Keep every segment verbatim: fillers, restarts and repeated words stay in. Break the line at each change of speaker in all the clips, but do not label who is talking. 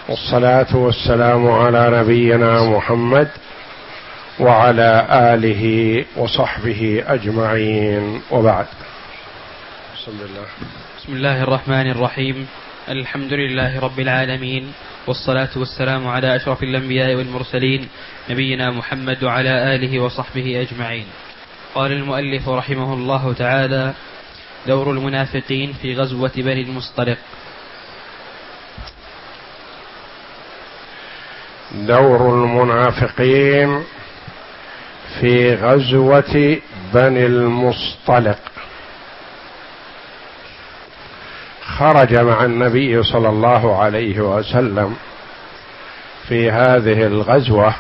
والصلاة والسلام على نبينا محمد وعلى آله وصحبه أجمعين، وبعد. بسم الله
بسم الله الرحمن الرحيم. الحمد لله رب العالمين، والصلاة والسلام على أشرف الأنبياء والمرسلين نبينا محمد وعلى آله وصحبه أجمعين. قال المؤلف رحمه الله تعالى: دور المنافقين في غزوة بني المصطلق.
دور المنافقين في غزوة بني المصطلق. خرج مع النبي صلى الله عليه وسلم في هذه الغزوة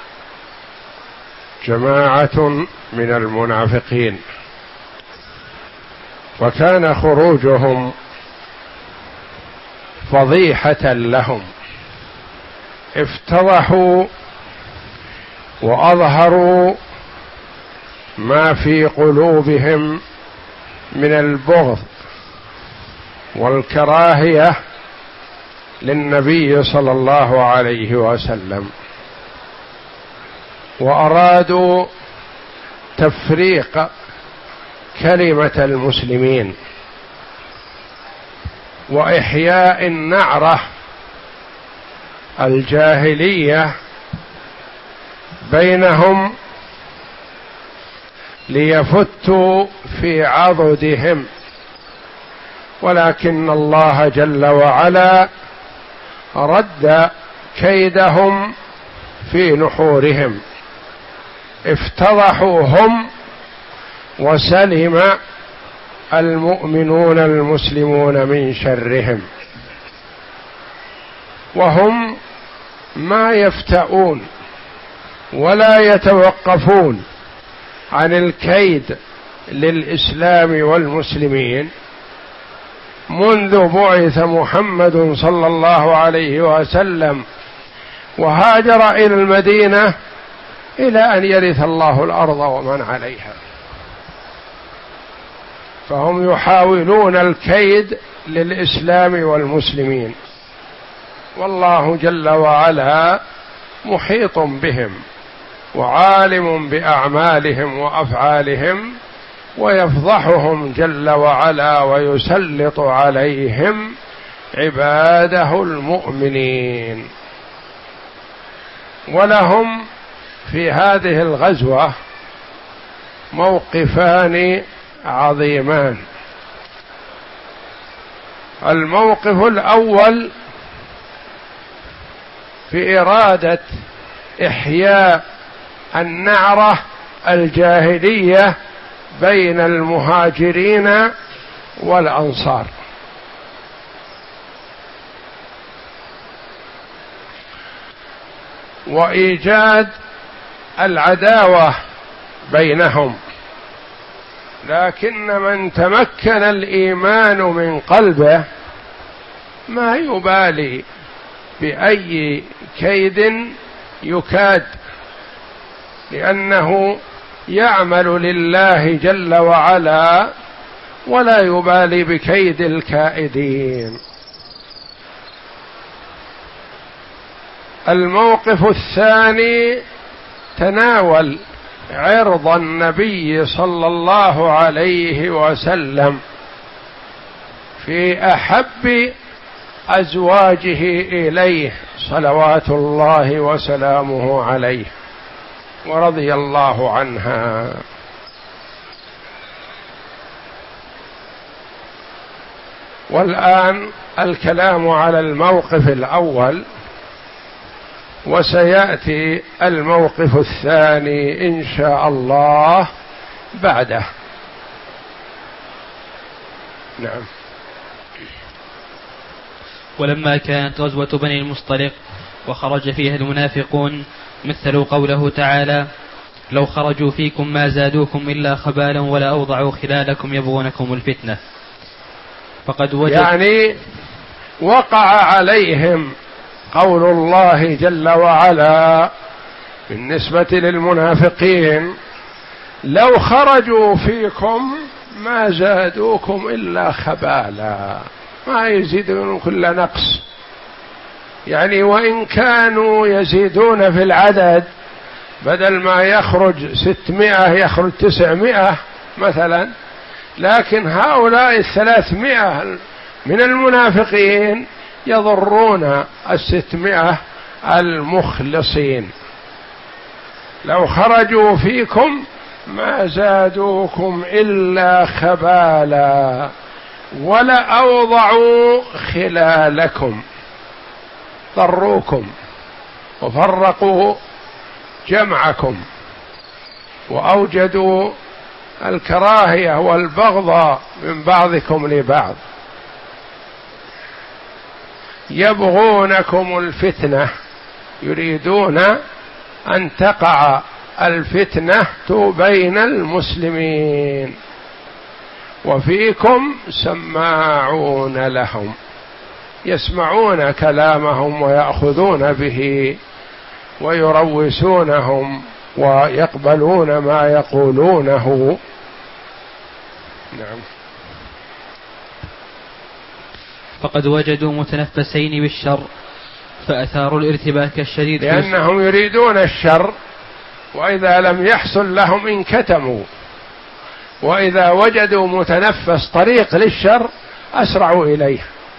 جماعة من المنافقين، وكان خروجهم فضيحة لهم، افتضحوا وأظهروا ما في قلوبهم من البغض والكراهية للنبي صلى الله عليه وسلم، وأرادوا تفريق كلمة المسلمين وإحياء النعرة الجاهلية بينهم ليفتوا في عضدهم، ولكن الله جل وعلا رد كيدهم في نحورهم، افتضحوا هم وسلم المؤمنون المسلمون من شرهم. وهم ما يفتؤون ولا يتوقفون عن الكيد للإسلام والمسلمين منذ بعث محمد صلى الله عليه وسلم وهاجر إلى المدينة إلى أن يرث الله الأرض ومن عليها، فهم يحاولون الكيد للإسلام والمسلمين، والله جل وعلا محيط بهم وعالم بأعمالهم وأفعالهم، ويفضحهم جل وعلا ويسلط عليهم عباده المؤمنين. ولهم في هذه الغزوة موقفان عظيمان. الموقف الأول في إرادة إحياء النعرة الجاهلية بين المهاجرين والأنصار، وإيجاد العداوة بينهم، لكن من تمكن الإيمان من قلبه ما يبالي بأي كيد يكاد، لأنه يعمل لله جل وعلا ولا يبالي بكيد الكائدين. الموقف الثاني تناول عرض النبي صلى الله عليه وسلم في أحب أزواجه إليه صلوات الله وسلامه عليه ورضي الله عنها. والآن الكلام على الموقف الأول، وسيأتي الموقف الثاني إن شاء الله بعده. نعم.
ولما كانت غزوة بني المصطلق وخرج فيها المنافقون مثلوا قوله تعالى: لو خرجوا فيكم ما زادوكم إلا خبالا ولا أوضعوا خلالكم يبغونكم الفتنة. فقد وجد
يعني وقع عليهم قول الله جل وعلا بالنسبة للمنافقين: لو خرجوا فيكم ما زادوكم إلا خبالا، ما يزيدون كل نقص، يعني وإن كانوا يزيدون في العدد، بدل ما يخرج ستمائة يخرج تسعمائة مثلا، لكن هؤلاء الثلاثمائة من المنافقين يضرون الستمائة المخلصين. لو خرجوا فيكم ما زادوكم إلا خبالا ولأوضعوا خلالكم، ضروكم وفرقوا جمعكم وأوجدوا الكراهية والبغضاء من بعضكم لبعض، يبغونكم الفتنة، يريدون أن تقع الفتنة بين المسلمين، وفيكم سماعون لهم، يسمعون كلامهم ويأخذون به ويروسونهم ويقبلون ما يقولونه. نعم.
فقد وجدوا متنفسين بالشر فأثاروا الارتباك الشديد،
لأنهم يريدون الشر، وإذا لم يحصل لهم انكتموا، وإذا وجدوا متنفس طريق للشر أسرعوا إليه.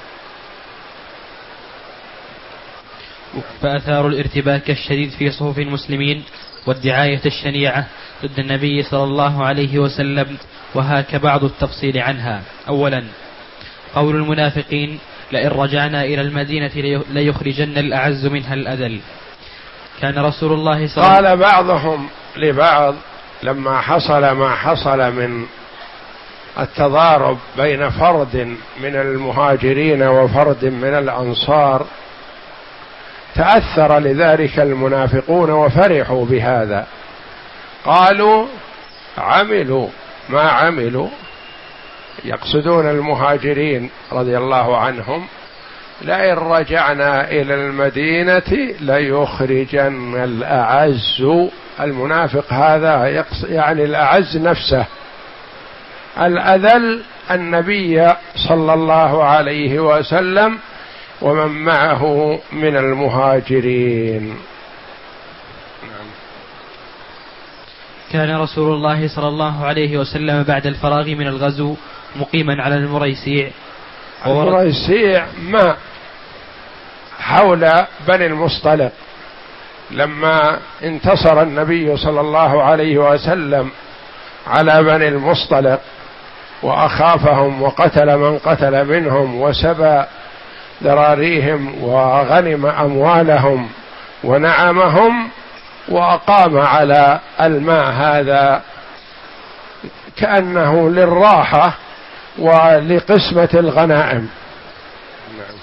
فأثاروا الارتباك الشديد في صفوف المسلمين والدعاية الشنيعة ضد النبي صلى الله عليه وسلم، وهاك بعض التفصيل عنها. أولا، قول المنافقين: لئن رجعنا إلى المدينة ليخرجن الأعز منها الأذل. كان رسول الله صلى الله عليه وسلم،
قال بعضهم لبعض لما حصل ما حصل من التضارب بين فرد من المهاجرين وفرد من الأنصار، تأثر لذلك المنافقون وفرحوا بهذا، قالوا عملوا ما عملوا، يقصدون المهاجرين رضي الله عنهم: لئن رجعنا إلى المدينة ليخرجن الأعز. المنافق هذا يعني الأعز نفسه، الأذل النبي صلى الله عليه وسلم ومن معه من المهاجرين.
كان رسول الله صلى الله عليه وسلم بعد الفراغ من الغزو مقيما على المريسيع.
المريسيع ما حول بني المصطلق، لما انتصر النبي صلى الله عليه وسلم على بني المصطلق وأخافهم وقتل من قتل منهم وسبى ذراريهم وغنم أموالهم ونعمهم، وأقام على الماء هذا كأنه للراحة ولقسمة الغنائم. نعم.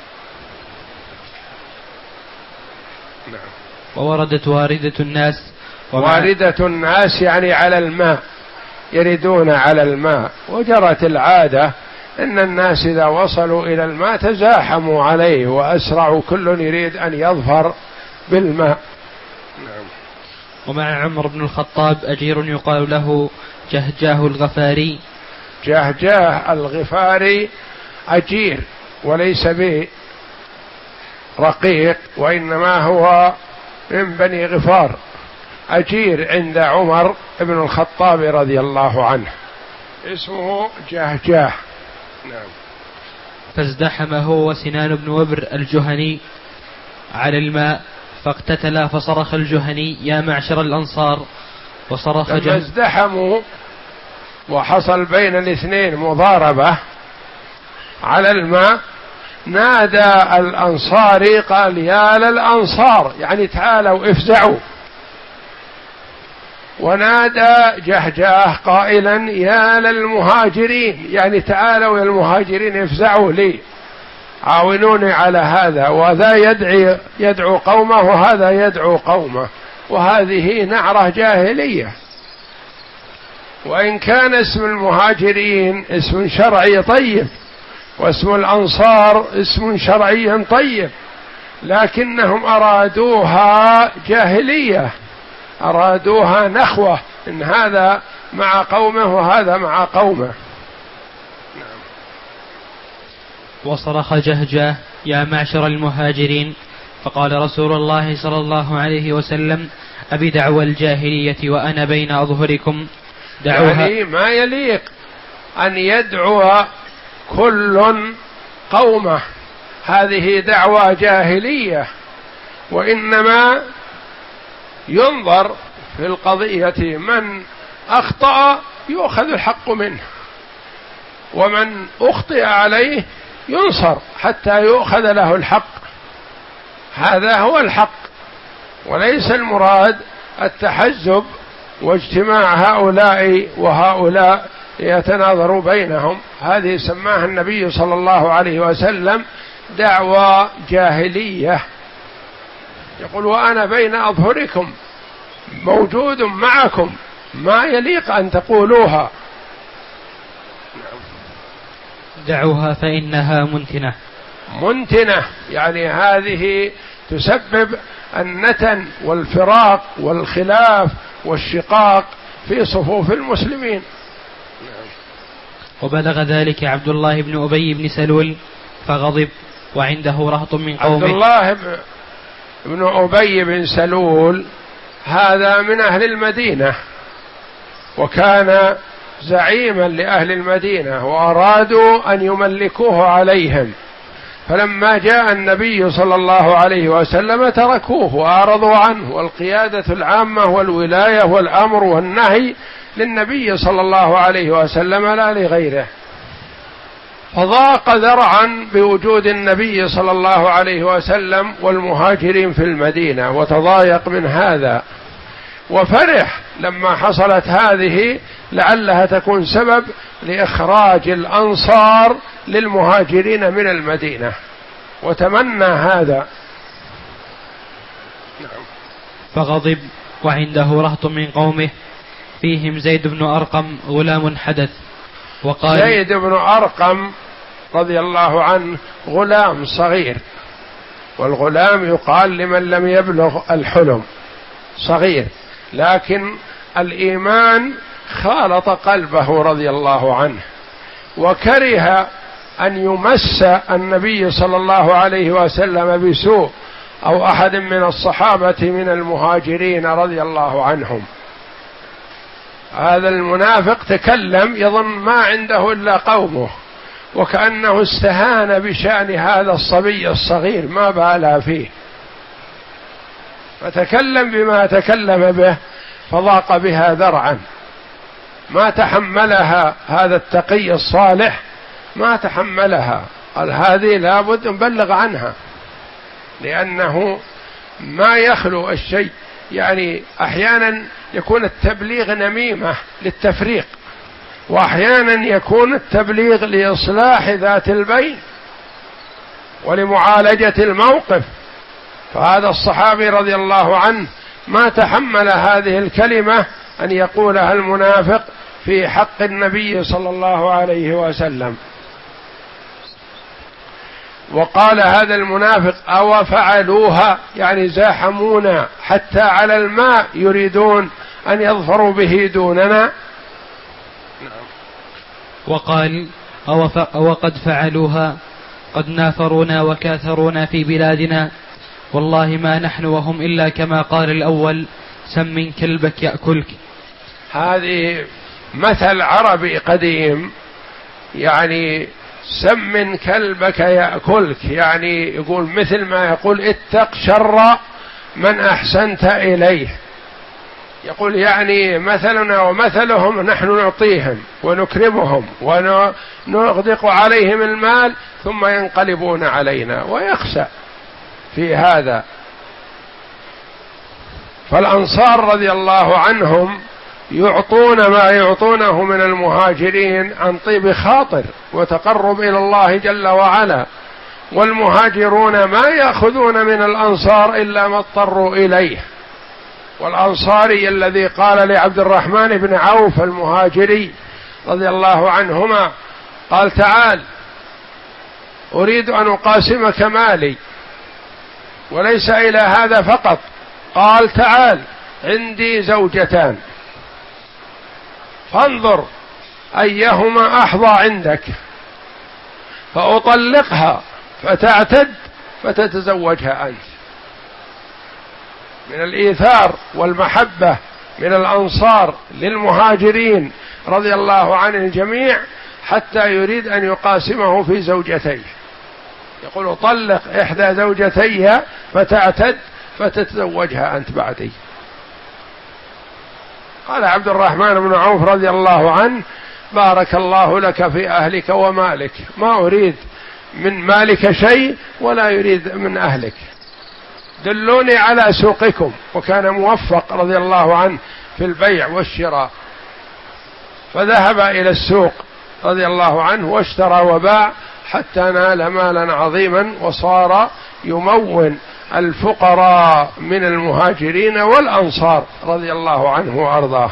نعم. ووردت واردة الناس،
واردة الناس يعني على الماء، يردون على الماء، وجرت العادة إن الناس إذا وصلوا إلى الماء تزاحموا عليه وأسرعوا، كل يريد أن يظفر بالماء. نعم.
ومع عمر بن الخطاب أجير يقال له جهجاه الغفاري.
جهجاه الغفاري أجير وليس برقيق، وإنما هو من بني غفار، أجير عند عمر بن الخطاب رضي الله عنه، اسمه جهجاه. نعم.
فازدحم هو وسنان بن وبر الجهني على الماء فاقتتلا، فصرخ الجهني: يا معشر الأنصار. وصرخ
لما
جه...
ازدحموا وحصل بين الاثنين مضاربة على الماء، نادى الأنصاري قال: يا للأنصار، يعني تعالوا افزعوا. ونادى جهجاه قائلا: يا للمهاجرين، يعني تعالوا يا المهاجرين افزعوا لي، عاونوني على هذا. وذا يدعي يدعو قومه وهذا يدعو قومه، وهذه نعرة جاهلية. وإن كان اسم المهاجرين اسم شرعي طيب، واسم الأنصار اسم شرعي طيب، لكنهم أرادوها جاهلية، أرادوها نخوة، إن هذا مع قومه وهذا مع قومه.
وصرخ جهجاه: يا معشر المهاجرين. فقال رسول الله صلى الله عليه وسلم أبدعوى الجاهلية وأنا بين أظهركم دعوها.
يعني ما يليق أن يدعو كل قومه، هذه دعوى جاهلية، وإنما ينظر في القضية من أخطأ يؤخذ الحق منه، ومن أخطئ عليه ينصر حتى يؤخذ له الحق. هذا هو الحق، وليس المراد التحزب واجتماع هؤلاء وهؤلاء يتناظروا بينهم. هذه سماها النبي صلى الله عليه وسلم دعوى جاهلية. يقول وأنا بين أظهركم، موجود معكم، ما يليق أن تقولوها.
دعوها فإنها منتنة.
منتنة يعني هذه تسبب النتن والفراق والخلاف والشقاق في صفوف المسلمين.
وبلغ ذلك عبد الله بن أبي بن سلول فغضب وعنده رهط من قومه.
عبد الله بن أبي بن سلول هذا من أهل المدينة، وكان زعيما لأهل المدينة، وأرادوا أن يملكوه عليهم، فلما جاء النبي صلى الله عليه وسلم تركوه وأعرضوا عنه، والقيادة العامة والولاية والأمر والنهي للنبي صلى الله عليه وسلم لا لغيره. فضاق ذرعا بوجود النبي صلى الله عليه وسلم والمهاجرين في المدينة، وتضايق من هذا، وفرح لما حصلت هذه لعلها تكون سبب لإخراج الأنصار للمهاجرين من المدينة، وتمنى هذا.
فغضب وعنده رهط من قومه فيهم زيد بن أرقم غلام حدث. وقال
زيد بن أرقم رضي الله عنه غلام صغير، والغلام يقال لمن لم يبلغ الحلم، صغير، لكن الإيمان خالط قلبه رضي الله عنه، وكره أن يمس النبي صلى الله عليه وسلم بسوء أو أحد من الصحابة من المهاجرين رضي الله عنهم. هذا المنافق تكلم يظن ما عنده إلا قومه، وكأنه استهان بشأن هذا الصبي الصغير ما بالى فيه، فتكلم بما تكلم به فضاق بها ذرعا، ما تحملها هذا التقي الصالح، ما تحملها، قال هذه لابد نبلغ عنها، لأنه ما يخلو الشيء، يعني أحيانا يكون التبليغ نميمة للتفريق، وأحيانا يكون التبليغ لإصلاح ذات البين ولمعالجة الموقف. فهذا الصحابي رضي الله عنه ما تحمل هذه الكلمة أن يقولها المنافق في حق النبي صلى الله عليه وسلم. وقال هذا المنافق أو فعلوها، يعني زاحمونا حتى على الماء يريدون أن يظفروا به دوننا.
وقال أو, ف... أو قد فعلوها قد نافرونا وكاثرونا في بلادنا، والله ما نحن وهم إلا كما قال الأول سم كلبك يأكلك.
هذه مثل عربي قديم، يعني سم كلبك يأكلك، يعني يقول مثل ما يقول اتق شر من أحسنت إليه، يقول يعني مثلنا ومثلهم نحن نعطيهم ونكرمهم ونغدق عليهم المال ثم ينقلبون علينا، ويخشى في هذا. فالأنصار رضي الله عنهم يعطون ما يعطونه من المهاجرين عن طيب خاطر وتقرب إلى الله جل وعلا، والمهاجرون ما يأخذون من الأنصار إلا ما اضطروا إليه. والأنصاري الذي قال لعبد الرحمن بن عوف المهاجري رضي الله عنهما قال تعال أريد أن أقاسمك مالي، وليس إلى هذا فقط، قال تعال عندي زوجتان فانظر أيهما أحظى عندك فأطلقها فتعتد فتتزوجها أنت. من الإيثار والمحبة من الأنصار للمهاجرين رضي الله عن الجميع حتى يريد أن يقاسمه في زوجتيه، يقول طلق إحدى زوجتي فتعتد فتتزوجها أنت بعدي. قال عبد الرحمن بن عوف رضي الله عنه: بارك الله لك في أهلك ومالك، ما أريد من مالك شيء ولا يريد من أهلك، دلوني على سوقكم. وكان موفق رضي الله عنه في البيع والشراء، فذهب إلى السوق رضي الله عنه واشترى وباع حتى نال مالا عظيما، وصار يمون الفقراء من المهاجرين والأنصار رضي الله عنه وأرضاه.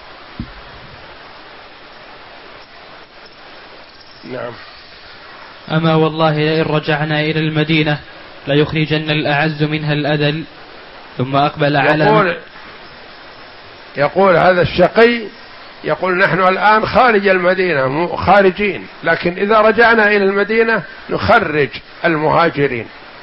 نعم.
أما والله لئن رجعنا إلى المدينة ليخرجن الأعز منها الأذل. ثم أقبل على
يقول, يقول هذا الشقي يقول: نحن الآن خارج المدينة خارجين، لكن إذا رجعنا إلى المدينة نخرج المهاجرين،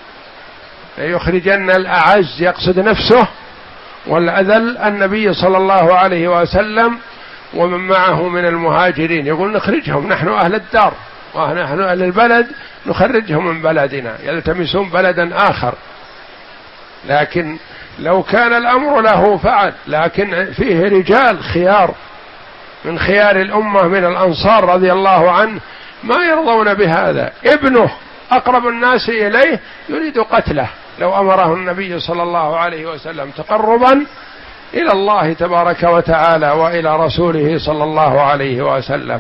يخرجن الأعز يقصد نفسه، والأذل النبي صلى الله عليه وسلم ومن معه من المهاجرين، يقول نخرجهم، نحن أهل الدار ونحن أهل البلد، نخرجهم من بلدنا يلتمسون بلدا آخر. لكن لو كان الأمر له فعل، لكن فيه رجال خيار من خيار الأمة من الأنصار رضي الله عنه ما يرضون بهذا. ابنه أقرب الناس إليه يريد قتله لو أمره النبي صلى الله عليه وسلم تقربا إلى الله تبارك وتعالى وإلى رسوله صلى الله عليه وسلم.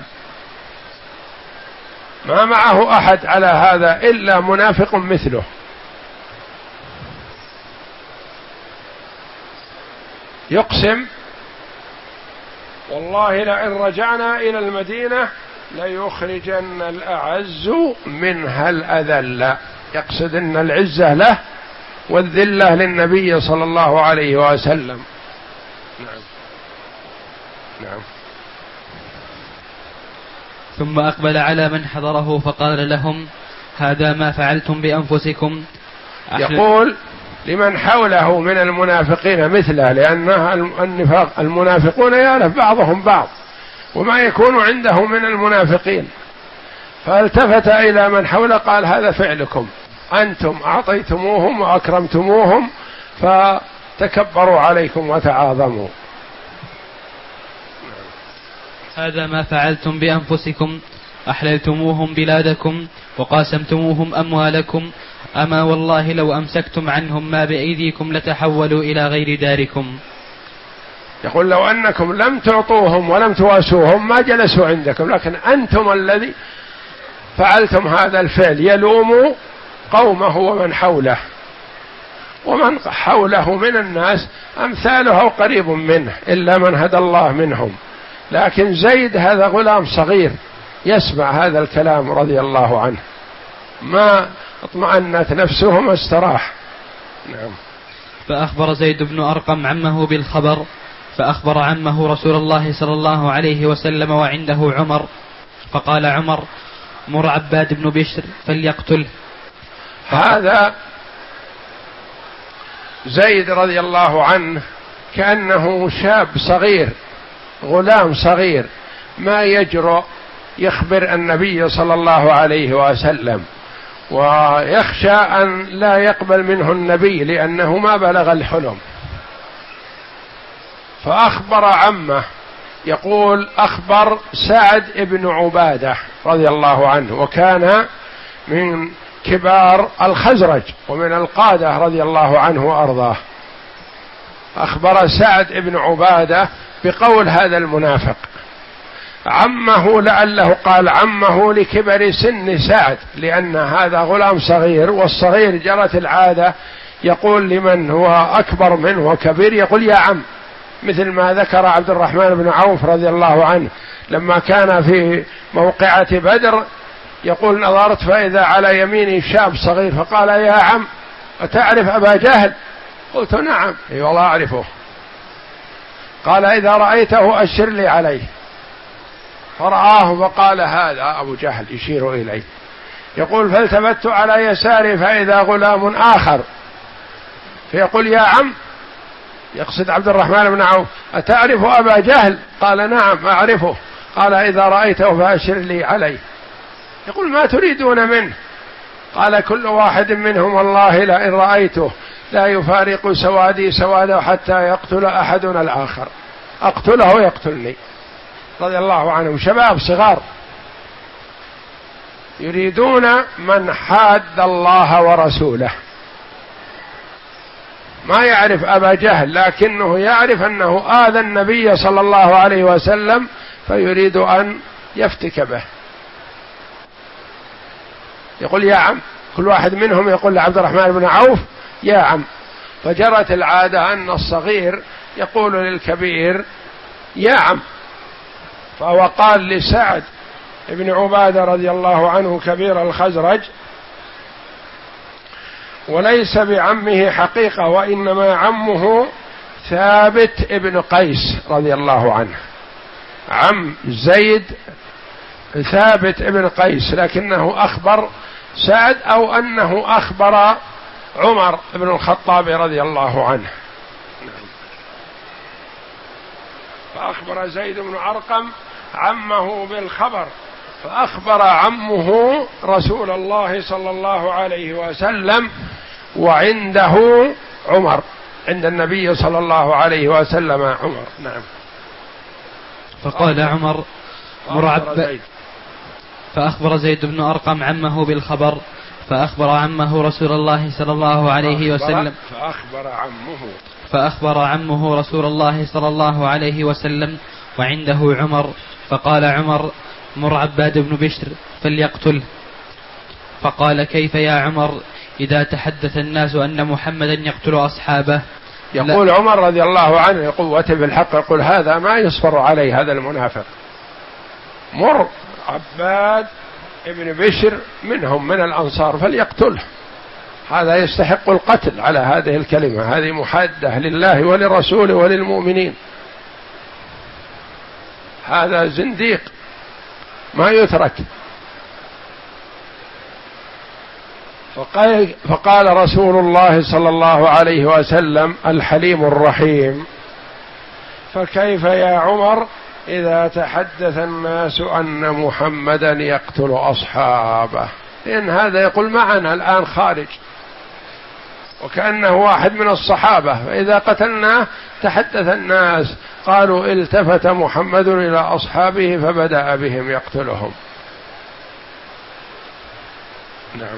ما معه أحد على هذا إلا منافق مثله. يقسم: والله لئن رجعنا إلى المدينة ليخرجن الأعز منها الأذل، يقصد أن العزة له والذلة للنبي صلى الله عليه وسلم. نعم. نعم.
ثم أقبل على من حضره فقال لهم: هذا ما فعلتم بأنفسكم.
يقول لمن حوله من المنافقين مثله، لأن النفاق المنافقون يعرف بعضهم بعض وما يكون عنده من المنافقين، فالتفت إلى من حوله قال: هذا فعلكم، أنتم أعطيتموهم وأكرمتموهم فتكبروا عليكم وتعاظموا.
هذا ما فعلتم بأنفسكم، أحللتموهم بلادكم وقاسمتموهم أموالكم. أما والله لو أمسكتم عنهم ما بأيديكم لتحولوا إلى غير داركم.
يقول: لو أنكم لم تعطوهم ولم تواسوهم ما جلسوا عندكم، لكن أنتم الذي فعلتم هذا الفعل. يلوم قومه ومن حوله، ومن حوله من الناس أمثاله أو قريب منه إلا من هدى الله منهم. لكن زيد هذا غلام صغير يسمع هذا الكلام رضي الله عنه، ما اطمأنت نفسه ما استراح. نعم.
فأخبر زيد بن أرقم عمه بالخبر، فأخبر عمه رسول الله صلى الله عليه وسلم وعنده عمر، فقال عمر: مر عباد بن بشر فليقتله.
هذا زيد رضي الله عنه كأنه شاب صغير، غلام صغير، ما يجرؤ يخبر النبي صلى الله عليه وسلم، ويخشى أن لا يقبل منه النبي لأنه ما بلغ الحلم. فأخبر عمه، يقول: أخبر سعد بن عبادة رضي الله عنه، وكان من كبار الخزرج ومن القادة رضي الله عنه وأرضاه. أخبر سعد بن عبادة بقول هذا المنافق. عمه لعله قال عمه لكبر سن سعد، لأن هذا غلام صغير، والصغير جرت العادة يقول لمن هو أكبر منه وكبير يقول يا عم، مثل ما ذكر عبد الرحمن بن عوف رضي الله عنه لما كان في موقعة بدر يقول: نظرت فإذا على يميني شاب صغير فقال: يا عم أتعرف أبا جهل؟ قلت: نعم. اي والله أعرفه. قال: إذا رأيته أشر لي عليه. فرآه وقال: هذا أبو جهل، يشير إليه. يقول فالتفت على يساري فإذا غلام آخر فيقول يا عم، يقصد عبد الرحمن بن عوف، أتعرف أبا جهل؟ قال نعم أعرفه. قال إذا رأيته فأشر لي عليه. يقول ما تريدون منه؟ قال كل واحد منهم والله لئن رأيته لا يفارق سوادي سواده حتى يقتل أحدنا الآخر، أقتله يقتلني. رضي الله عنهم شباب صغار يريدون من حاد الله ورسوله. ما يعرف أبا جهل لكنه يعرف أنه آذى النبي صلى الله عليه وسلم فيريد أن يفتك به. يقول يا عم، كل واحد منهم يقول لعبد الرحمن بن عوف يا عم. فجرت العادة أن الصغير يقول للكبير يا عم. فهو قال لسعد بن عبادة رضي الله عنه كبير الخزرج، وليس بعمه حقيقة وإنما عمه ثابت ابن قيس رضي الله عنه، عم زيد ثابت ابن قيس، لكنه أخبر سعد أو أنه أخبر عمر بن الخطاب رضي الله عنه. فأخبر زيد بن أرقم عمه بالخبر، فأخبر عمه رسول الله صلى الله عليه وسلم، وعنده عمر، عند النبي صلى الله عليه وسلم عمر. نعم.
فقال عمر مرعب، فأخبر زيد بن أرقم عمه بالخبر، فأخبر عمه رسول الله صلى الله عليه وسلم
فأخبر عمه
فأخبر عمه رسول الله صلى الله عليه وسلم وعنده عمر. فقال عمر مر عباد بن بشر فليقتله. فقال كيف يا عمر إذا تحدث الناس أن محمدا يقتل أصحابه؟
يقول عمر رضي الله عنه قوة بالحق، يقول هذا ما يصبر عليه هذا المنافق، مر عباد ابن بشر منهم من الأنصار فليقتله، هذا يستحق القتل على هذه الكلمة، هذه محادة لله ولرسوله وللمؤمنين، هذا زنديق ما يترك. فقال, فقال رسول الله صلى الله عليه وسلم الحليم الرحيم فكيف يا عمر إذا تحدث الناس أن محمدا يقتل أصحابه؟ لأن هذا يقول معنا الآن خارج وكأنه واحد من الصحابة، فإذا قتلناه تحدث الناس قالوا التفت محمد إلى أصحابه فبدأ بهم يقتلهم. نعم.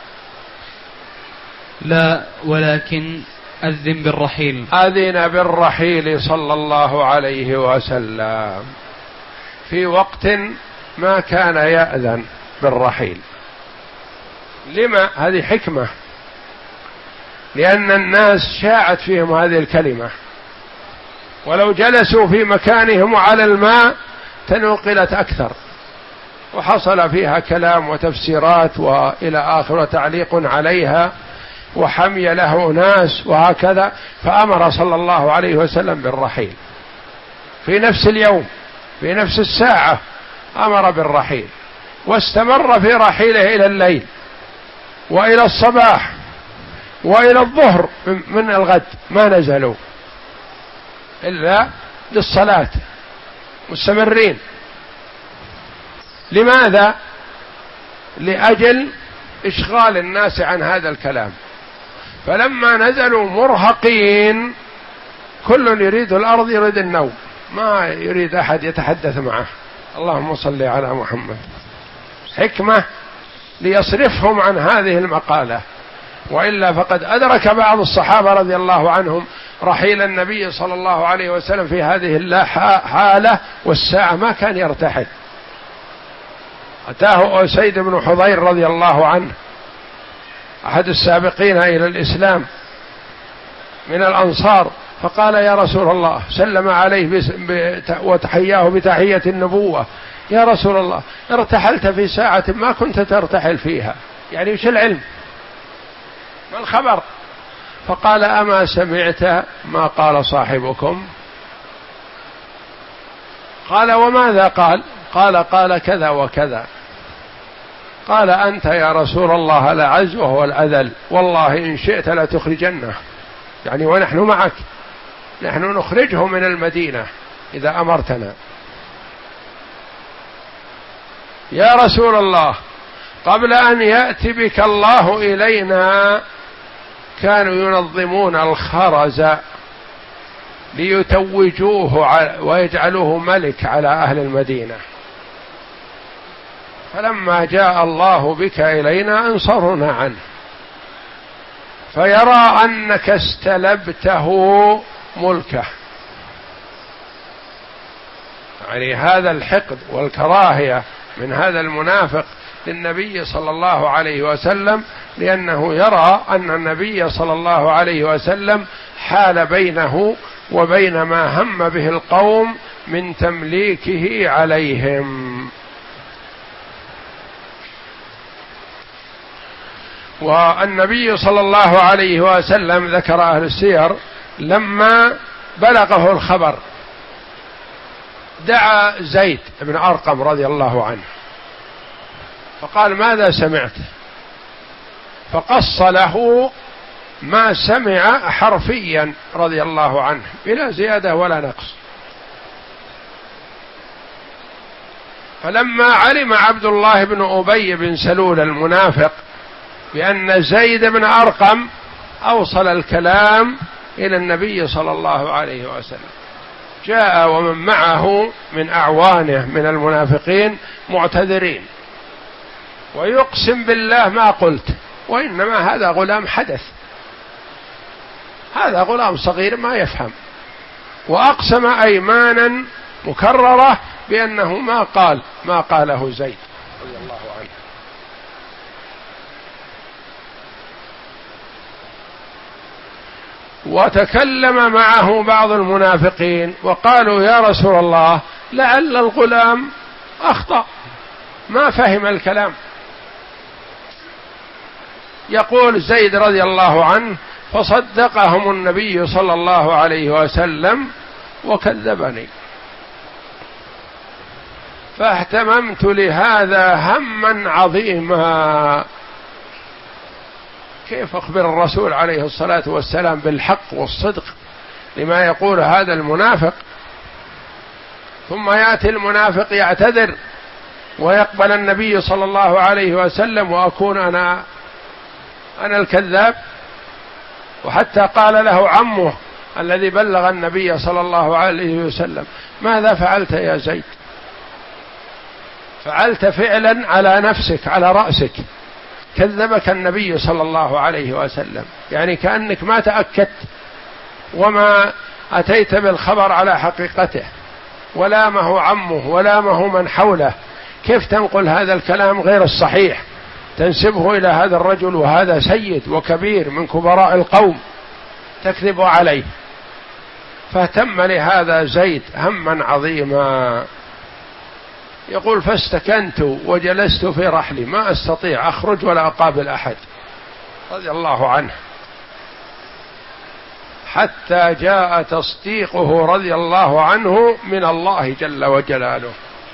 لا ولكن أذن بالرحيل.
أذن بالرحيل صلى الله عليه وسلم في وقت ما كان يأذن بالرحيل. لما؟ هذه حكمة، لأن الناس شاعت فيهم هذه الكلمة، ولو جلسوا في مكانهم وعلى الماء تنقلت أكثر وحصل فيها كلام وتفسيرات وإلى آخر وتعليق عليها وحمي له ناس وهكذا. فأمر صلى الله عليه وسلم بالرحيل في نفس اليوم في نفس الساعة، أمر بالرحيل واستمر في رحيله إلى الليل وإلى الصباح وإلى الظهر من الغد، ما نزلوا إلا للصلاة مستمرين. لماذا؟ لأجل إشغال الناس عن هذا الكلام. فلما نزلوا مرهقين كل يريد الأرض يريد النوم، ما يريد أحد يتحدث معه. اللهم صل على محمد. حكمة ليصرفهم عن هذه المقالة، وإلا فقد أدرك بعض الصحابة رضي الله عنهم رحيل النبي صلى الله عليه وسلم في هذه الحالة والساعة ما كان يرتحل. أتاه أسيد بن حضير رضي الله عنه أحد السابقين إلى الإسلام من الأنصار، فقال يا رسول الله، سلم عليه وتحياه بتحية النبوة، يا رسول الله ارتحلت في ساعة ما كنت ترتحل فيها، يعني وش العلم؟ ما الخبر؟ فقال أما سمعت ما قال صاحبكم؟ قال وماذا قال؟ قال قال كذا وكذا. قال أنت يا رسول الله الأعز وهو الأذل، والله إن شئت لا تخرجنه، يعني ونحن معك، نحن نخرجه من المدينة إذا أمرتنا. يا رسول الله قبل أن يأتي بك الله إلينا كانوا ينظمون الخرز ليتوجوه ويجعلوه ملك على أهل المدينة، فلما جاء الله بك إلينا انصرنا عنه، فيرى أنك استلبته ملكه. يعني هذا الحقد والكراهية من هذا المنافق للنبي صلى الله عليه وسلم، لأنه يرى أن النبي صلى الله عليه وسلم حال بينه وبين ما هم به القوم من تمليكه عليهم. والنبي صلى الله عليه وسلم ذكر أهل السير لما بلغه الخبر دعا زيد بن أرقم رضي الله عنه فقال ماذا سمعت؟ فقص له ما سمع حرفيا رضي الله عنه بلا زيادة ولا نقص. فلما علم عبد الله بن أبي بن سلول المنافق بأن زيد بن أرقم أوصل الكلام إلى النبي صلى الله عليه وسلم، جاء ومن معه من أعوانه من المنافقين معتذرين ويقسم بالله ما قلت، وإنما هذا غلام حدث، هذا غلام صغير ما يفهم، وأقسم أيمانا مكررة بأنه ما قال ما قاله زيد رضي الله عنه. وتكلم معه بعض المنافقين وقالوا يا رسول الله لعل الغلام أخطأ ما فهم الكلام. يقول زيد رضي الله عنه فصدقهم النبي صلى الله عليه وسلم وكذبني، فاهتممت لهذا هما عظيما. كيف أخبر الرسول عليه الصلاة والسلام بالحق والصدق لما يقول هذا المنافق، ثم يأتي المنافق يعتذر ويقبل النبي صلى الله عليه وسلم وأكون أنا أنا الكذاب؟ وحتى قال له عمه الذي بلغ النبي صلى الله عليه وسلم ماذا فعلت يا زيد؟ فعلت فعلا على نفسك على رأسك، كذبك النبي صلى الله عليه وسلم، يعني كأنك ما تأكدت وما أتيت بالخبر على حقيقته، ولا ما هو عمه ولا ما هو من حوله. كيف تنقل هذا الكلام غير الصحيح تنسبه إلى هذا الرجل وهذا سيد وكبير من كبراء القوم تكذب عليه؟ فاهتم لهذا زيد هما عظيما. يقول فاستكنت وجلست في رحلي ما أستطيع أخرج ولا أقابل أحد رضي الله عنه، حتى جاء تصديقه رضي الله عنه من الله جل وجلاله،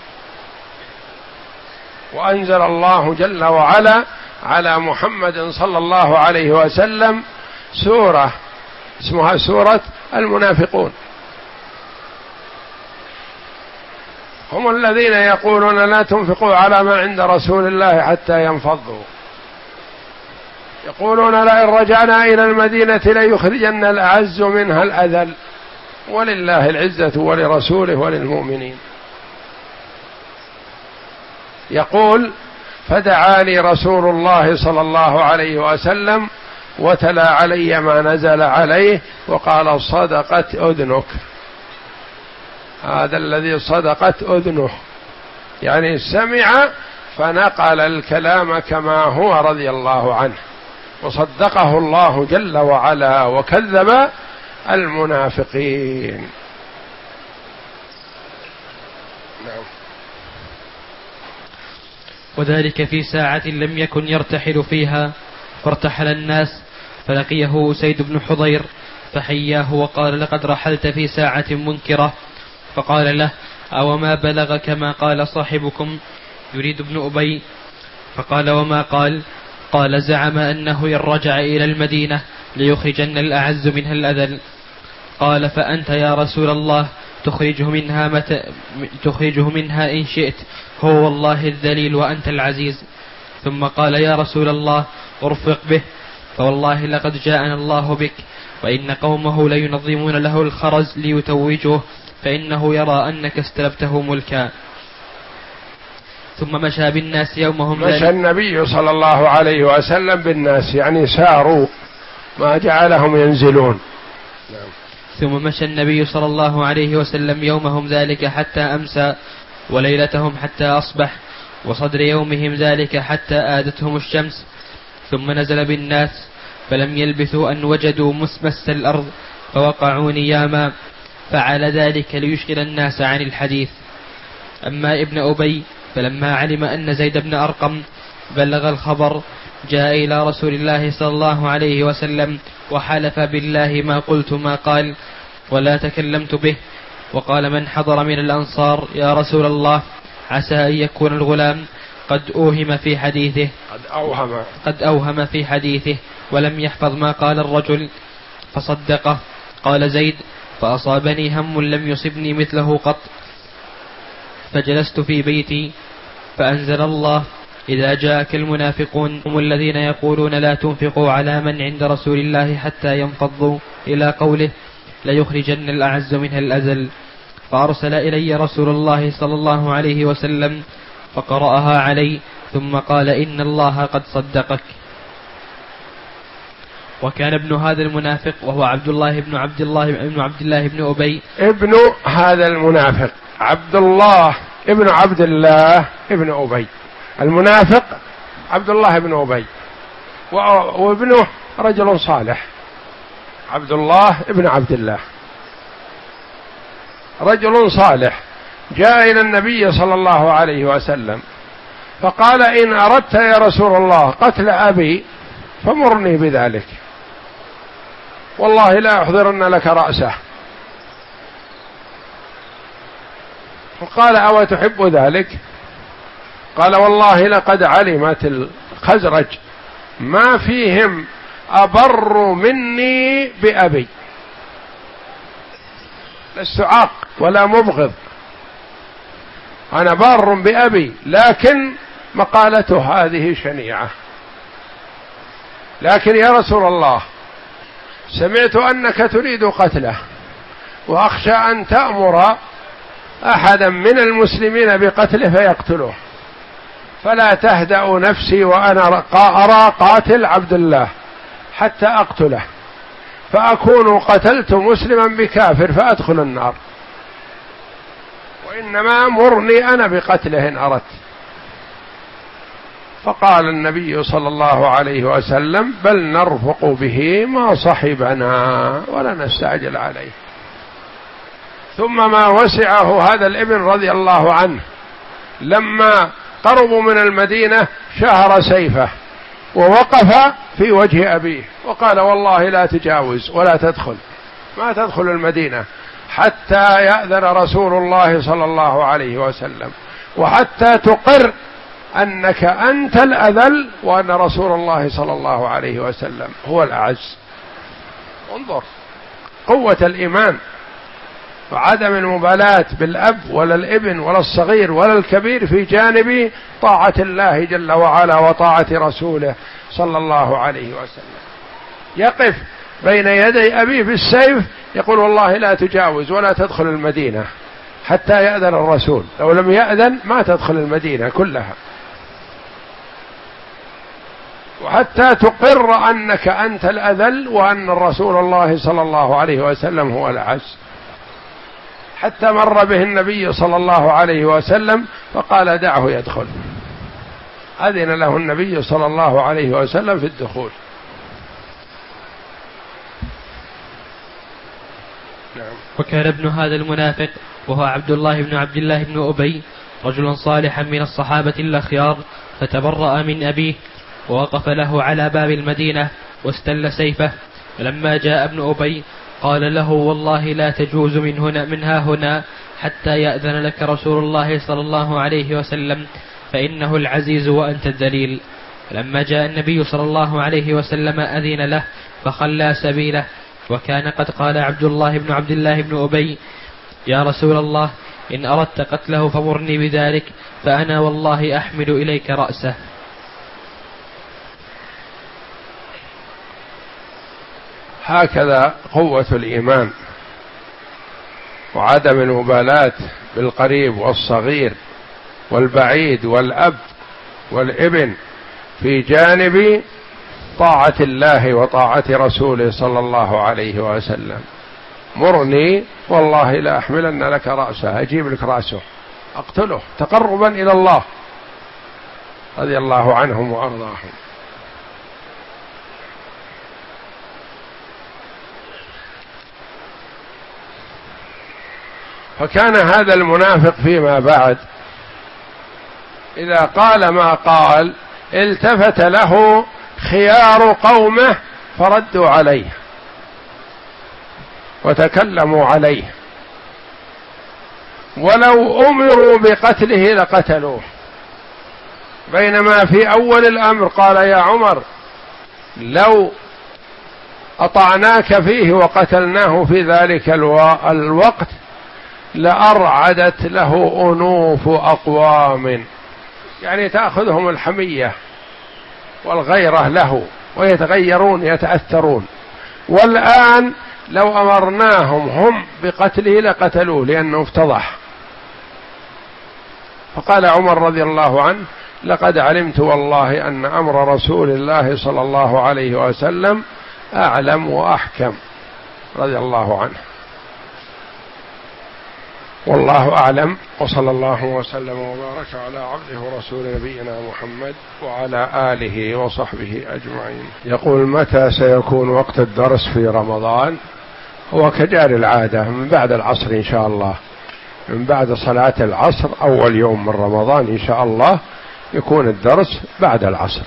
وأنزل الله جل وعلا على محمد صلى الله عليه وسلم سورة اسمها سورة المنافقون. هم الذين يقولون لا تنفقوا على ما عند رسول الله حتى ينفضوا، يقولون لئن رجعنا إلى المدينة ليخرجن الأعز منها الأذل، ولله العزة ولرسوله وللمؤمنين. يقول فدعا لي رسول الله صلى الله عليه وسلم وتلا علي ما نزل عليه وقال صدقت أذنك، هذا الذي صدقت أذنه، يعني سمع فنقل الكلام كما هو رضي الله عنه، وصدقه الله جل وعلا وكذب المنافقين. نعم.
وذلك في ساعة لم يكن يرتحل فيها، فارتحل الناس فلقيه أسيد بن حضير فحياه وقال لقد رحلت في ساعة منكرة، فقال له أو ما بلغك ما قال صاحبكم؟ يريد ابن أبي فقال وما قال؟ قال زعم أنه إن رجع إلى المدينة ليخرجن الأعز منها الأذل. قال فأنت يا رسول الله تخرجه منها, مت... تخرجه منها إن شئت، هو والله الذليل وأنت العزيز. ثم قال يا رسول الله ارفق به، فوالله لقد جاءنا الله بك، وإن قومه لينظمون له الخرز ليتوجوه، فإنه يرى أنك استلبته ملكا. ثم مشى بالناس يومهم ذلك.
مشى النبي صلى الله عليه وسلم بالناس، يعني ساروا ما جعلهم ينزلون.
ثم مشى النبي صلى الله عليه وسلم يومهم ذلك حتى أمسى، وليلتهم حتى أصبح، وصدر يومهم ذلك حتى آدتهم الشمس. ثم نزل بالناس فلم يلبثوا أن وجدوا مسمس الأرض فوقعوا نياما، فعل ذلك ليشغل الناس عن الحديث. أما ابن أبي فلما علم أن زيد بن أرقم بلغ الخبر جاء إلى رسول الله صلى الله عليه وسلم وحلف بالله ما قلت ما قال ولا تكلمت به، وقال من حضر من الأنصار يا رسول الله عسى أن يكون الغلام قد أوهم في حديثه
قد أوهم
قد أوهم في حديثه ولم يحفظ ما قال الرجل فصدقه. قال زيد فأصابني هم لم يصبني مثله قط، فجلست في بيتي فأنزل الله إذا جاءك المنافقون هم الذين يقولون لا تنفقوا على من عند رسول الله حتى ينفضوا إلى قوله ليخرجن الأعز منها الأذل. فأرسل إلي رسول الله صلى الله عليه وسلم فقرأها علي ثم قال إن الله قد صدقك. وكان ابن هذا المنافق وهو عبد الله بن عبد الله بن عبد الله بن أبي
ابن هذا المنافق عبد الله ابن عبد الله ابن أبي. المنافق عبد الله بن أبي وابنه رجل صالح، عبد الله ابن عبد الله رجل صالح، جاء إلى النبي صلى الله عليه وسلم فقال إن أردت يا رسول الله قتل أبي فمرني بذلك، والله لا أحضرن لك رأسه. فقال أو تحب ذلك؟ قال والله لقد علمت الخزرج ما فيهم أبر مني بأبي، لست عاق ولا مبغض، أنا بار بأبي، لكن مقالته هذه شنيعة. لكن يا رسول الله سمعت أنك تريد قتله، وأخشى أن تأمر أحدا من المسلمين بقتله فيقتله، فلا تهدأ نفسي وأنا أرى قاتل عبد الله حتى أقتله، فأكون قتلت مسلما بكافر فأدخل النار، وإنما مرني أنا بقتله إن أردت. فقال النبي صلى الله عليه وسلم بل نرفق به ما صحبنا ولا نستعجل عليه. ثم ما وسعه هذا الابن رضي الله عنه لما قربوا من المدينة شهر سيفه ووقف في وجه أبيه وقال والله لا تجاوز ولا تدخل، ما تدخل المدينة حتى يأذن رسول الله صلى الله عليه وسلم، وحتى تقر أنك أنت الأذل وأن رسول الله صلى الله عليه وسلم هو الأعز. انظر قوة الإيمان وعدم المبالاة بالأب ولا الابن ولا الصغير ولا الكبير في جانب طاعة الله جل وعلا وطاعة رسوله صلى الله عليه وسلم. يقف بين يدي أبيه بالسيف يقول والله لا تجاوز ولا تدخل المدينة حتى يأذن الرسول، لو لم يأذن ما تدخل المدينة كلها، وحتى تقر أنك أنت الأذل وأن الرسول الله صلى الله عليه وسلم هو الأعز. حتى مر به النبي صلى الله عليه وسلم فقال دعه يدخل، أذن له النبي صلى الله عليه وسلم في الدخول.
نعم. وكان ابن هذا المنافق وهو عبد الله بن عبد الله بن أبي رجلا صالحا من الصحابة الأخيار، فتبرأ من أبيه ووقف له على باب المدينة واستل سيفه. فلما جاء ابن أبي قال له والله لا تجوز من هنا منها هنا حتى يأذن لك رسول الله صلى الله عليه وسلم. فإنه العزيز وأنت الذليل. فلما جاء النبي صلى الله عليه وسلم أذن له فخلى سبيله. وكان قد قال عبد الله بن عبد الله بن أبي: يا رسول الله، إن أردت قتله فمرني بذلك، فأنا والله أحمل إليك رأسه.
هكذا قوة الإيمان وعدم المبالاة بالقريب والصغير والبعيد والأب والابن في جانب طاعة الله وطاعة رسوله صلى الله عليه وسلم. مرني والله لا أحملن لك رأسه، أجيب لك رأسه أقتله تقربا إلى الله، رضي الله عنهم وأرضاهم. فكان هذا المنافق فيما بعد إذا قال ما قال التفت له خيار قومه فردوا عليه وتكلموا عليه، ولو أمروا بقتله لقتلوه. بينما في أول الأمر قال: يا عمر، لو أطعناك فيه وقتلناه في ذلك الوقت لأرعدت له أنوف أقوام، يعني تأخذهم الحمية والغيرة له ويتغيرون يتأثرون. والآن لو أمرناهم هم بقتله لقتلوه لأنه افتضح. فقال عمر رضي الله عنه: لقد علمت والله أن أمر رسول الله صلى الله عليه وسلم أعلم وأحكم، رضي الله عنه. والله أعلم، وصلى الله وسلم وبارك على عبده ورسول نبينا محمد وعلى آله وصحبه أجمعين. يقول: متى سيكون وقت الدرس في رمضان؟ هو كجار العادة من بعد العصر إن شاء الله، من بعد صلاة العصر أول يوم من رمضان إن شاء الله يكون الدرس بعد العصر.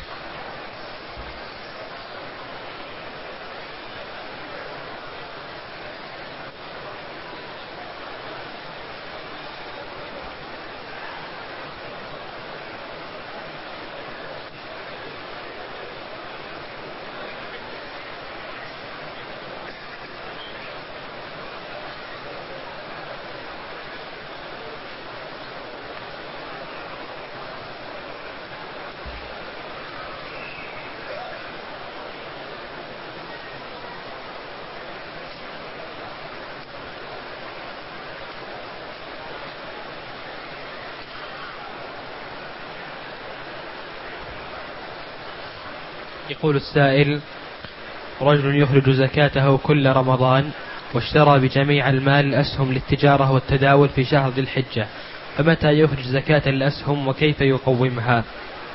يقول السائل: رجل يخرج زكاته كل رمضان واشترى بجميع المال الأسهم للتجارة والتداول في شهر ذي الحجة، فمتى يخرج زكاة الأسهم وكيف يقومها؟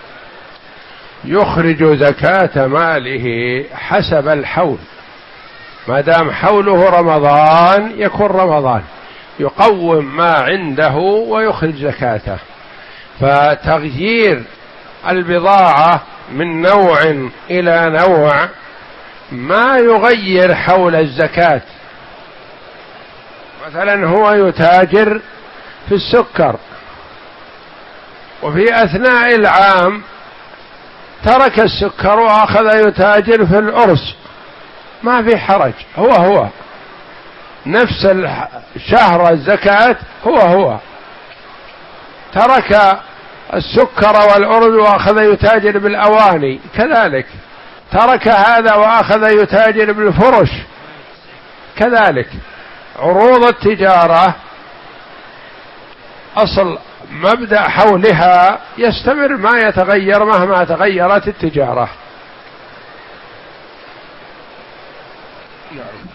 يخرج زكاة ماله حسب الحول، ما دام حوله رمضان يكون رمضان، يقوم ما عنده ويخرج زكاته. فتغيير البضاعة من نوع إلى نوع ما يغير حول الزكاة. مثلا هو يتاجر في السكر وفي أثناء العام ترك السكر وأخذ يتاجر في الأرز، ما في حرج، هو هو نفس شهر الزكاة، هو هو ترك السكر والأرز وأخذ يتاجر بالأواني، كذلك ترك هذا وأخذ يتاجر بالفرش، كذلك عروض التجارة أصل مبدأ حولها يستمر ما يتغير مهما تغيرت التجارة. نعم.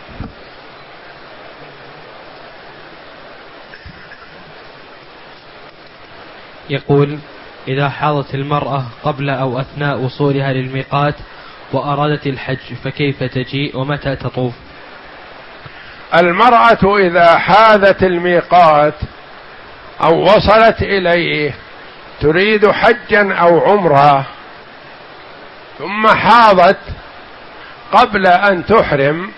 يقول: إذا حاضت المرأة قبل أو أثناء وصولها للميقات وأرادت الحج فكيف تجيء ومتى تطوف؟
المرأة إذا حاذت الميقات أو وصلت إليه تريد حجا أو عمرة ثم حاضت قبل أن تحرم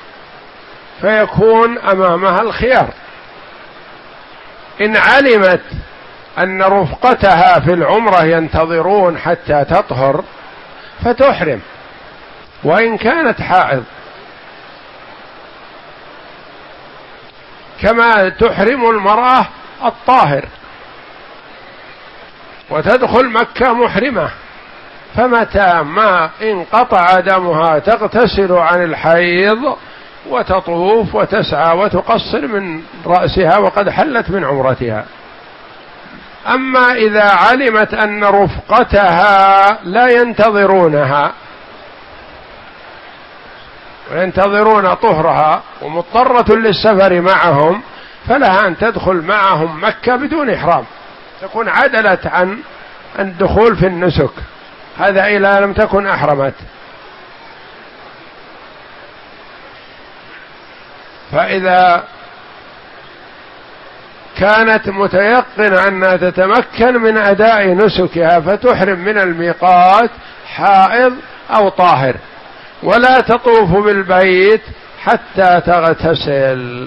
فيكون أمامها الخيار. إن علمت أن رفقتها في العمرة ينتظرون حتى تطهر فتحرم وإن كانت حائض، كما تحرم المرأة الطاهر وتدخل مكة محرمة، فمتى ما انقطع دمها تغتسل عن الحيض وتطوف وتسعى وتقصر من رأسها وقد حلت من عمرتها. أما إذا علمت أن رفقتها لا ينتظرونها وينتظرون طهرها ومضطرة للسفر معهم، فلها أن تدخل معهم مكة بدون إحرام، تكون عدلت عن الدخول في النسك، هذا إذا لم تكن أحرمت. فإذا كانت متيقنة أنها تتمكن من أداء نسكها فتحرم من الميقات حائض أو طاهر، ولا تطوف بالبيت حتى تغتسل.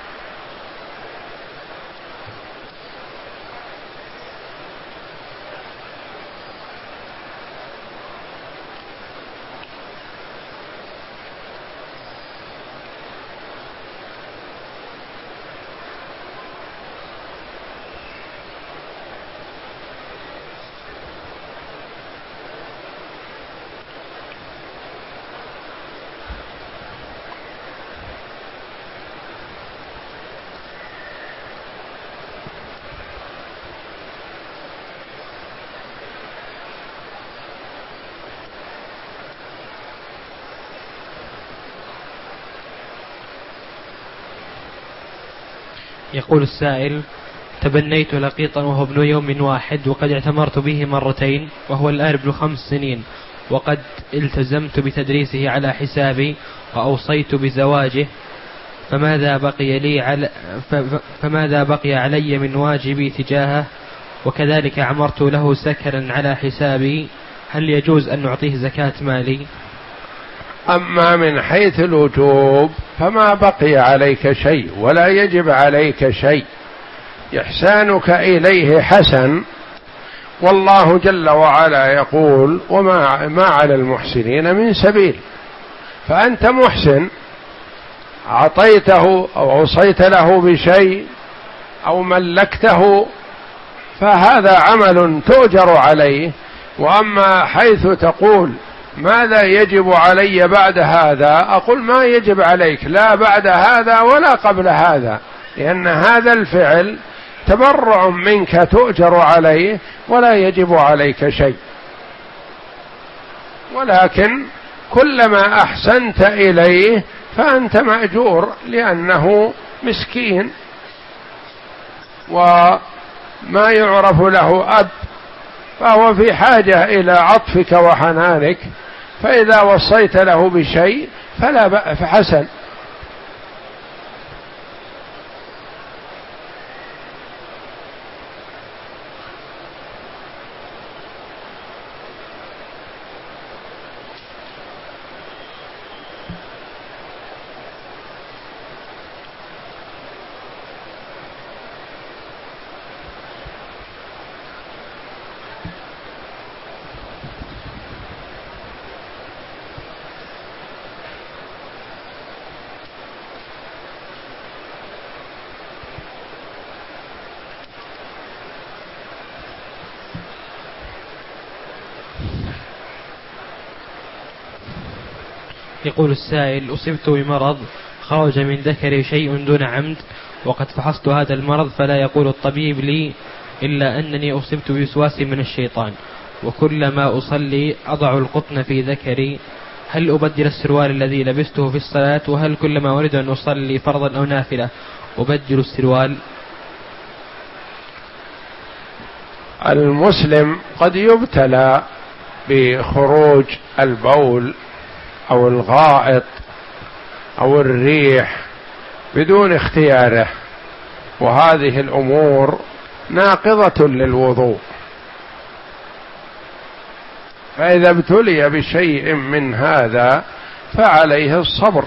يقول السائل: تبنيت لقيطا وهو ابن يوم واحد، وقد اعتمرت به مرتين، وهو الآن ابن خمس سنين، وقد التزمت بتدريسه على حسابي وأوصيت بزواجه، فماذا بقي لي على فماذا بقي علي من واجبي تجاهه؟ وكذلك عمرت له سكرا على حسابي، هل يجوز أن نعطيه زكاة مالي؟
أما من حيث الوجوب فما بقي عليك شيء ولا يجب عليك شيء، إحسانك إليه حسن، والله جل وعلا يقول: وما ما على المحسنين من سبيل. فأنت محسن، أعطيته أو أوصيت له بشيء أو ملكته، فهذا عمل تؤجر عليه. وأما حيث تقول ماذا يجب علي بعد هذا، أقول ما يجب عليك لا بعد هذا ولا قبل هذا، لأن هذا الفعل تبرع منك تؤجر عليه ولا يجب عليك شيء، ولكن كلما أحسنت إليه فأنت مأجور، لأنه مسكين وما يعرف له أب، فهو في حاجة إلى عطفك وحنانك، فإذا وصيت له بشيء فلا بأس، فحسن.
يقول السائل: أصبت بمرض خرج من ذكري شيء دون عمد، وقد فحصت هذا المرض، فلا يقول الطبيب لي إلا أنني أصبت بوسواس من الشيطان، وكلما أصلي أضع القطن في ذكري، هل أبدل السروال الذي لبسته في الصلاة؟ وهل كلما أريد أن أصلي فرضا أو نافلة أبدل السروال؟
المسلم قد يبتلى بخروج البول أو الغائط أو الريح بدون اختياره، وهذه الأمور ناقضة للوضوء، فإذا ابتلي بشيء من هذا فعليه الصبر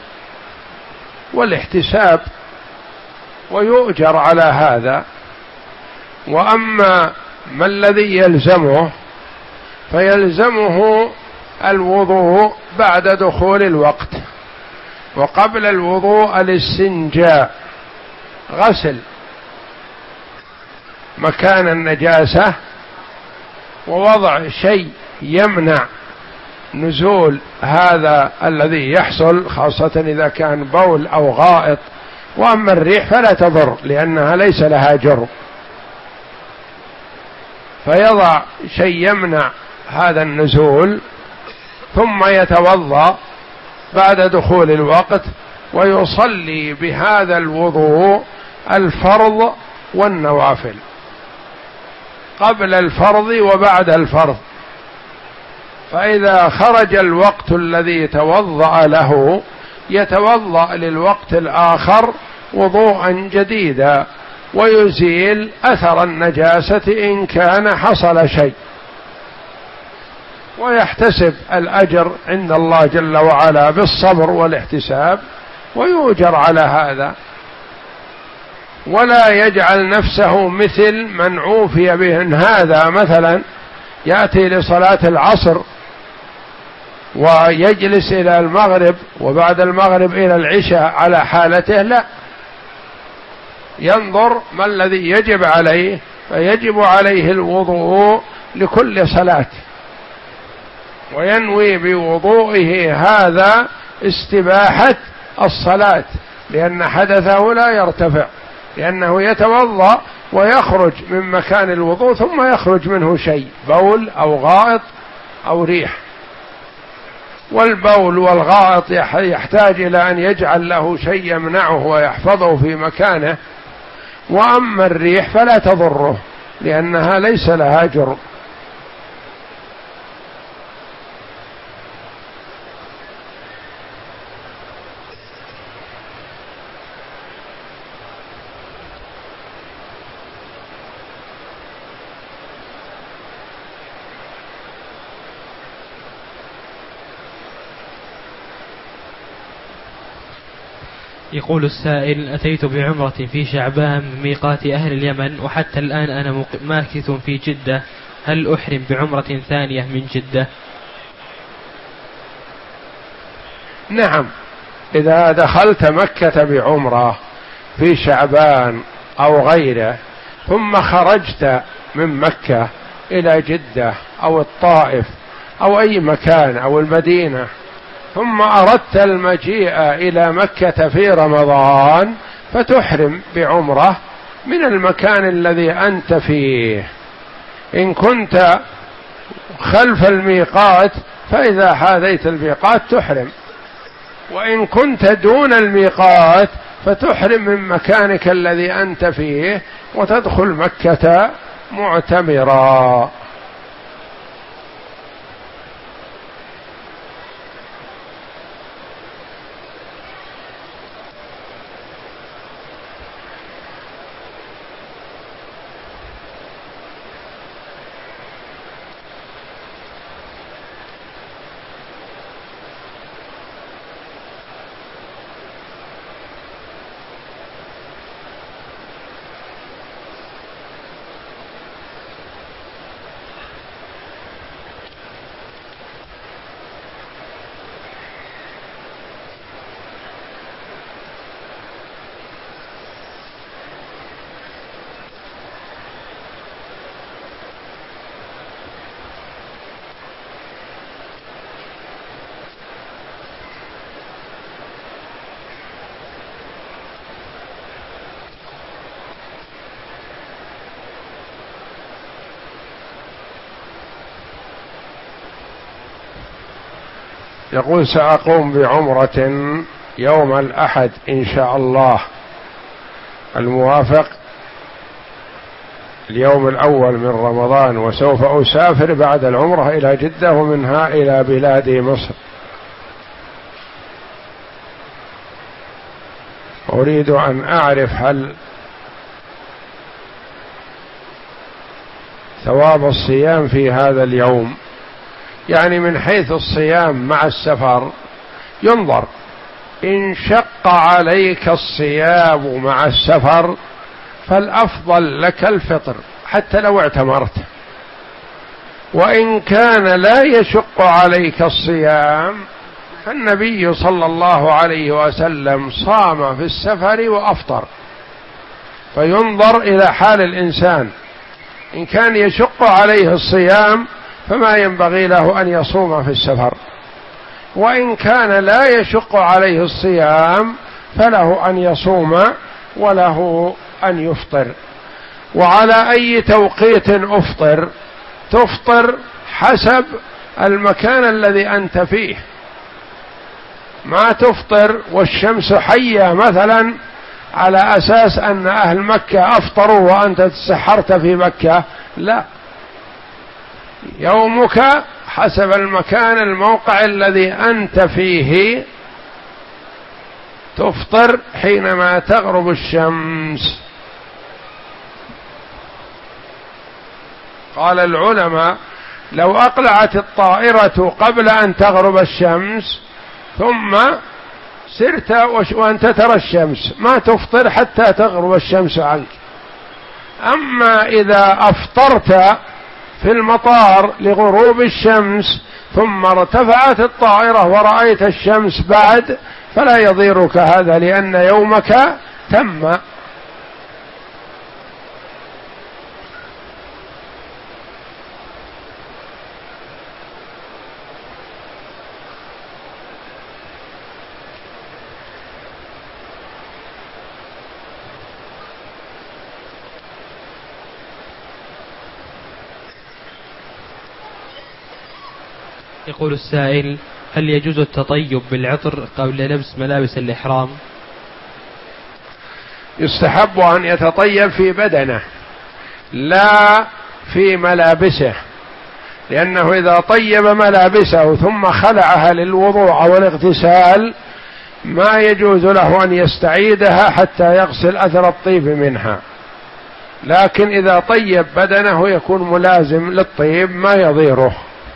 والاحتساب ويؤجر على هذا، وأما ما الذي يلزمه فيلزمه الوضوء بعد دخول الوقت، وقبل الوضوء الاستنجاء، غسل مكان النجاسة ووضع شيء يمنع نزول هذا الذي يحصل، خاصة إذا كان بول أو غائط. وأما الريح فلا تضر لأنها ليس لها جرم، فيضع شيء يمنع هذا النزول، ثم يتوضأ بعد دخول الوقت ويصلي بهذا الوضوء الفرض والنوافل، قبل الفرض وبعد الفرض. فإذا خرج الوقت الذي توضأ له يتوضأ للوقت الآخر وضوءا جديدا، ويزيل أثر النجاسة إن كان حصل شيء، ويحتسب الأجر عند الله جل وعلا بالصبر والاحتساب، ويؤجر على هذا، ولا يجعل نفسه مثل من عوفي به. هذا مثلا يأتي لصلاة العصر ويجلس إلى المغرب، وبعد المغرب إلى العشاء على حالته، لا، ينظر ما الذي يجب عليه، فيجب عليه الوضوء لكل صلاة، وينوي بوضوئه هذا استباحة الصلاة، لأن حدثه لا يرتفع، لأنه يتوضأ ويخرج من مكان الوضوء ثم يخرج منه شيء، بول أو غائط أو ريح. والبول والغائط يحتاج إلى أن يجعل له شيء يمنعه ويحفظه في مكانه، وأما الريح فلا تضره لأنها ليس لها جرم.
يقول السائل: أتيت بعمرة في شعبان من ميقات أهل اليمن، وحتى الآن أنا ماكث في جدة، هل أحرم بعمرة ثانية من جدة؟
نعم، إذا دخلت مكة بعمرة في شعبان أو غيره ثم خرجت من مكة إلى جدة أو الطائف أو أي مكان أو المدينة، ثم أردت المجيء إلى مكة في رمضان، فتحرم بعمرة من المكان الذي أنت فيه. إن كنت خلف الميقات فإذا حاذيت الميقات تحرم، وإن كنت دون الميقات فتحرم من مكانك الذي أنت فيه وتدخل مكة معتمرا. يقول: سأقوم بعمرة يوم الأحد إن شاء الله الموافق اليوم الأول من رمضان، وسوف أسافر بعد العمرة إلى جدة ومنها إلى بلاد مصر. أريد أن أعرف هل ثواب الصيام في هذا اليوم، يعني من حيث الصيام مع السفر ينظر، إن شق عليك الصيام مع السفر فالأفضل لك الفطر، حتى لو اعتمرت. وإن كان لا يشق عليك الصيام فالنبي صلى الله عليه وسلم صام في السفر وأفطر، فينظر إلى حال الإنسان، إن كان يشق عليه الصيام فما ينبغي له أن يصوم في السفر، وإن كان لا يشق عليه الصيام فله أن يصوم وله أن يفطر. وعلى أي توقيت أفطر؟ تفطر حسب المكان الذي أنت فيه، ما تفطر والشمس حية مثلا على أساس أن أهل مكة أفطروا وأنت تسحرت في مكة، لا، يومك حسب المكان الموقع الذي أنت فيه، تفطر حينما تغرب الشمس. قال العلماء لو أقلعت الطائرة قبل أن تغرب الشمس ثم سرت وأنت ترى الشمس ما تفطر حتى تغرب الشمس عنك. أما إذا أفطرت في المطار لغروب الشمس ثم ارتفعت الطائرة ورأيت الشمس بعد فلا يضيرك هذا، لأن يومك تم.
يقول السائل: هل يجوز التطيب بالعطر قبل لبس ملابس الإحرام؟
يستحب أن يتطيب في بدنه لا في ملابسه، لأنه إذا طيب ملابسه ثم خلعها للوضوء أو الاغتسال ما يجوز له أن يستعيدها حتى يغسل أثر الطيب منها، لكن إذا طيب بدنه يكون ملازم للطيب ما يضيره.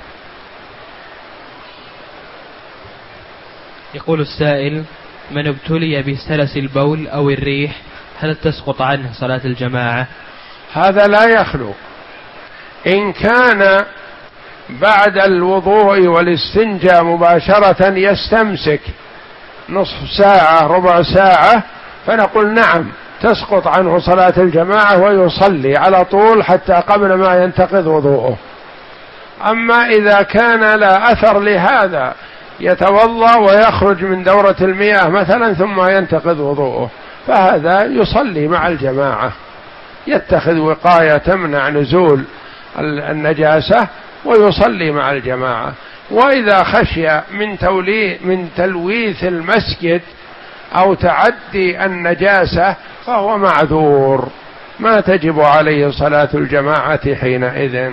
يقول السائل: من ابتلي بسلس البول أو الريح هل تسقط عنه صلاة الجماعة؟
هذا لا يخلو، إن كان بعد الوضوء والاستنجاء مباشرة يستمسك نصف ساعة ربع ساعة فنقول نعم تسقط عنه صلاة الجماعة ويصلي على طول حتى قبل ما ينتقض وضوءه. أما إذا كان لا أثر لهذا يتوضأ ويخرج من دورة المياه مثلا ثم ينتقض وضوءه فهذا يصلي مع الجماعة، يتخذ وقاية تمنع نزول النجاسة ويصلي مع الجماعة. وإذا خشي من تولي من تلويث المسجد أو تعدي النجاسة فهو معذور ما تجب عليه صلاة الجماعة حينئذ.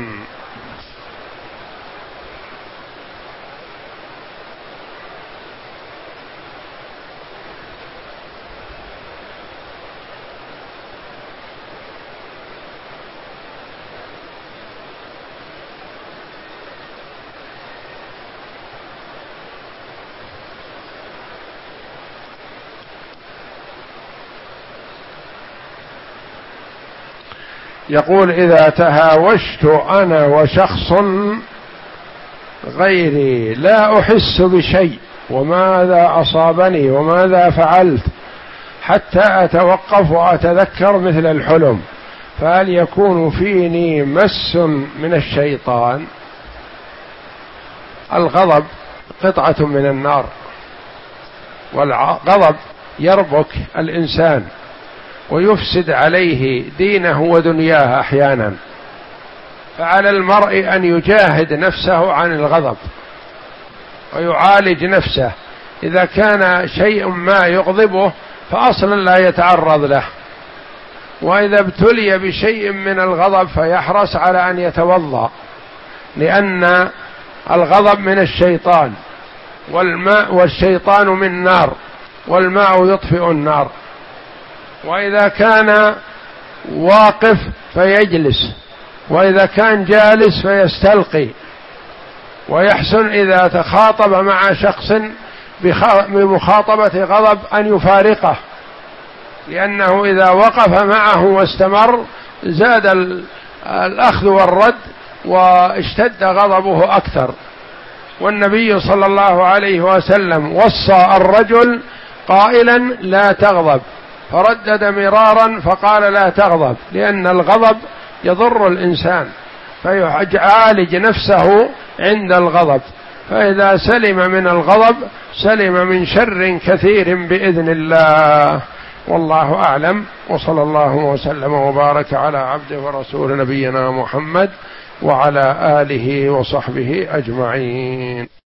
يقول: إذا تهاوشت أنا وشخص غيري لا أحس بشيء وماذا أصابني وماذا فعلت حتى أتوقف وأتذكر مثل الحلم، فهل يكون فيني مس من الشيطان؟ الغضب قطعة من النار، والغضب يربك الإنسان ويفسد عليه دينه ودنياه أحيانا، فعلى المرء أن يجاهد نفسه عن الغضب ويعالج نفسه. إذا كان شيء ما يغضبه فأصلا لا يتعرض له، وإذا ابتلي بشيء من الغضب فيحرص على أن يتوضأ، لأن الغضب من الشيطان، والماء والشيطان من نار، والماء يطفئ النار. وإذا كان واقف فيجلس، وإذا كان جالس فيستلقي، ويحسن إذا تخاطب مع شخص بمخاطبة غضب أن يفارقه، لأنه إذا وقف معه واستمر زاد الأخذ والرد واشتد غضبه أكثر. والنبي صلى الله عليه وسلم وصى الرجل قائلا لا تغضب، فردد مرارا فقال لا تغضب، لأن الغضب يضر الإنسان فيعالج نفسه عند الغضب، فإذا سلم من الغضب سلم من شر كثير بإذن الله. والله أعلم، وصلى الله وسلم وبارك على عبده ورسول نبينا محمد وعلى آله وصحبه أجمعين.